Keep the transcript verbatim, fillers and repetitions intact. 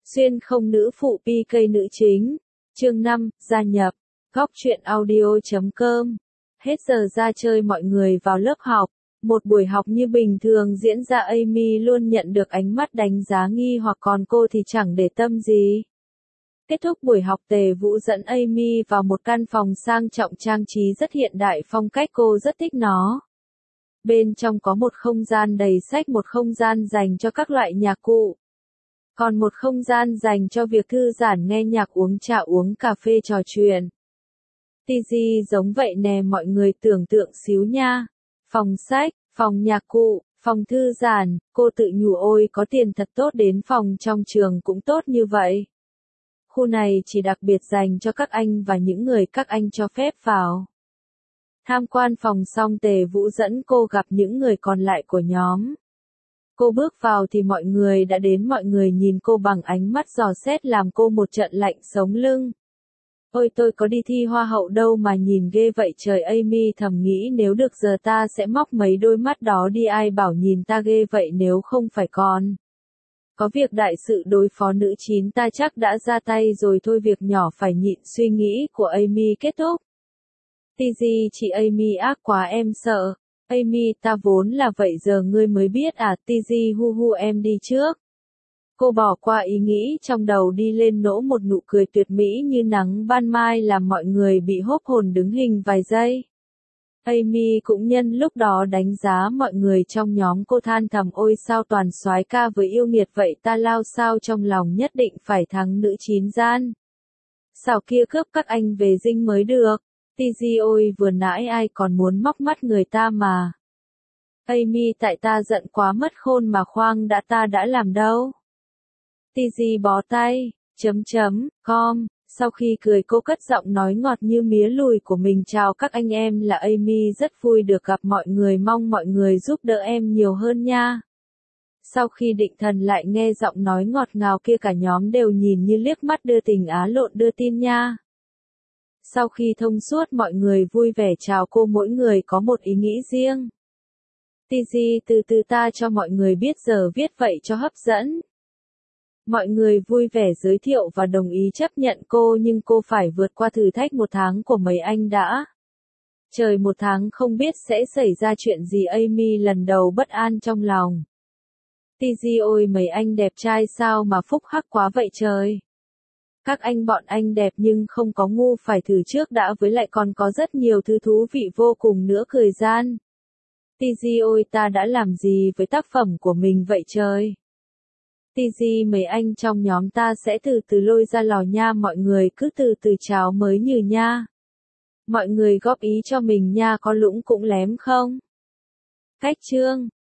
Xuyên không nữ phụ pê ca nữ chính. Chương năm, gia nhập. Góc truyện audio chấm com. Hết giờ ra chơi mọi người vào lớp học. Một buổi học như bình thường diễn ra, Amy luôn nhận được ánh mắt đánh giá nghi hoặc, còn cô thì chẳng để tâm gì. Kết thúc buổi học, Tề Vũ dẫn Amy vào một căn phòng sang trọng trang trí rất hiện đại, phong cách cô rất thích nó. Bên trong có một không gian đầy sách, một không gian dành cho các loại nhạc cụ. Còn một không gian dành cho việc thư giãn nghe nhạc, uống trà, uống cà phê, trò chuyện. tê giê giống vậy nè, mọi người tưởng tượng xíu nha. Phòng sách, phòng nhạc cụ, phòng thư giãn, cô tự nhủ ôi có tiền thật tốt, đến phòng trong trường cũng tốt như vậy. Khu này chỉ đặc biệt dành cho các anh và những người các anh cho phép vào. Tham quan phòng xong, Tề Vũ dẫn cô gặp những người còn lại của nhóm. Cô bước vào thì mọi người đã đến, mọi người nhìn cô bằng ánh mắt dò xét làm cô một trận lạnh sống lưng. Ôi tôi có đi thi hoa hậu đâu mà nhìn ghê vậy trời, Amy thầm nghĩ nếu được giờ ta sẽ móc mấy đôi mắt đó đi, ai bảo nhìn ta ghê vậy, nếu không phải còn có việc đại sự đối phó nữ chín ta chắc đã ra tay rồi thôi, việc nhỏ phải nhịn. Suy nghĩ của Amy kết thúc. tê giê chị Amy ác quá em sợ. Amy ta vốn là vậy giờ ngươi mới biết à, tê giê hu hu em đi trước. Cô bỏ qua ý nghĩ trong đầu, đi lên nỗ một nụ cười tuyệt mỹ như nắng ban mai làm mọi người bị hốt hồn đứng hình vài giây. Amy cũng nhân lúc đó đánh giá mọi người trong nhóm, cô than thầm ôi sao toàn soái ca với yêu nghiệt vậy ta, lao sao trong lòng nhất định phải thắng nữ chín gian. Sao kia cướp các anh về dinh mới được. tê giê ôi vừa nãy ai còn muốn móc mắt người ta mà. Amy tại ta giận quá mất khôn mà, khoan đã, ta đã làm đâu. tê giê bó tay, chấm chấm, com. Sau khi cười cô cất giọng nói ngọt như mía lùi của mình, chào các anh em là Amy, rất vui được gặp mọi người, mong mọi người giúp đỡ em nhiều hơn nha. Sau khi định thần lại nghe giọng nói ngọt ngào kia, cả nhóm đều nhìn như liếc mắt đưa tình á lộn đưa tin nha. Sau khi thông suốt, mọi người vui vẻ chào cô, mỗi người có một ý nghĩ riêng. tê giê từ từ ta cho mọi người biết giờ viết vậy cho hấp dẫn. Mọi người vui vẻ giới thiệu và đồng ý chấp nhận cô, nhưng cô phải vượt qua thử thách một tháng của mấy anh đã. Trời, một tháng không biết sẽ xảy ra chuyện gì, Amy lần đầu bất an trong lòng. tê giê ôi mấy anh đẹp trai sao mà phúc hắc quá vậy trời. Các anh bọn anh đẹp nhưng không có ngu, phải thử trước đã, với lại còn có rất nhiều thứ thú vị vô cùng nữa, cười gian. tê giê ôi ta đã làm gì với tác phẩm của mình vậy trời. tê giê mấy anh trong nhóm ta sẽ từ từ lôi ra lò nha, mọi người cứ từ từ chào mới nhừ nha. Mọi người góp ý cho mình nha, có lũng cũng lém không? Cách chương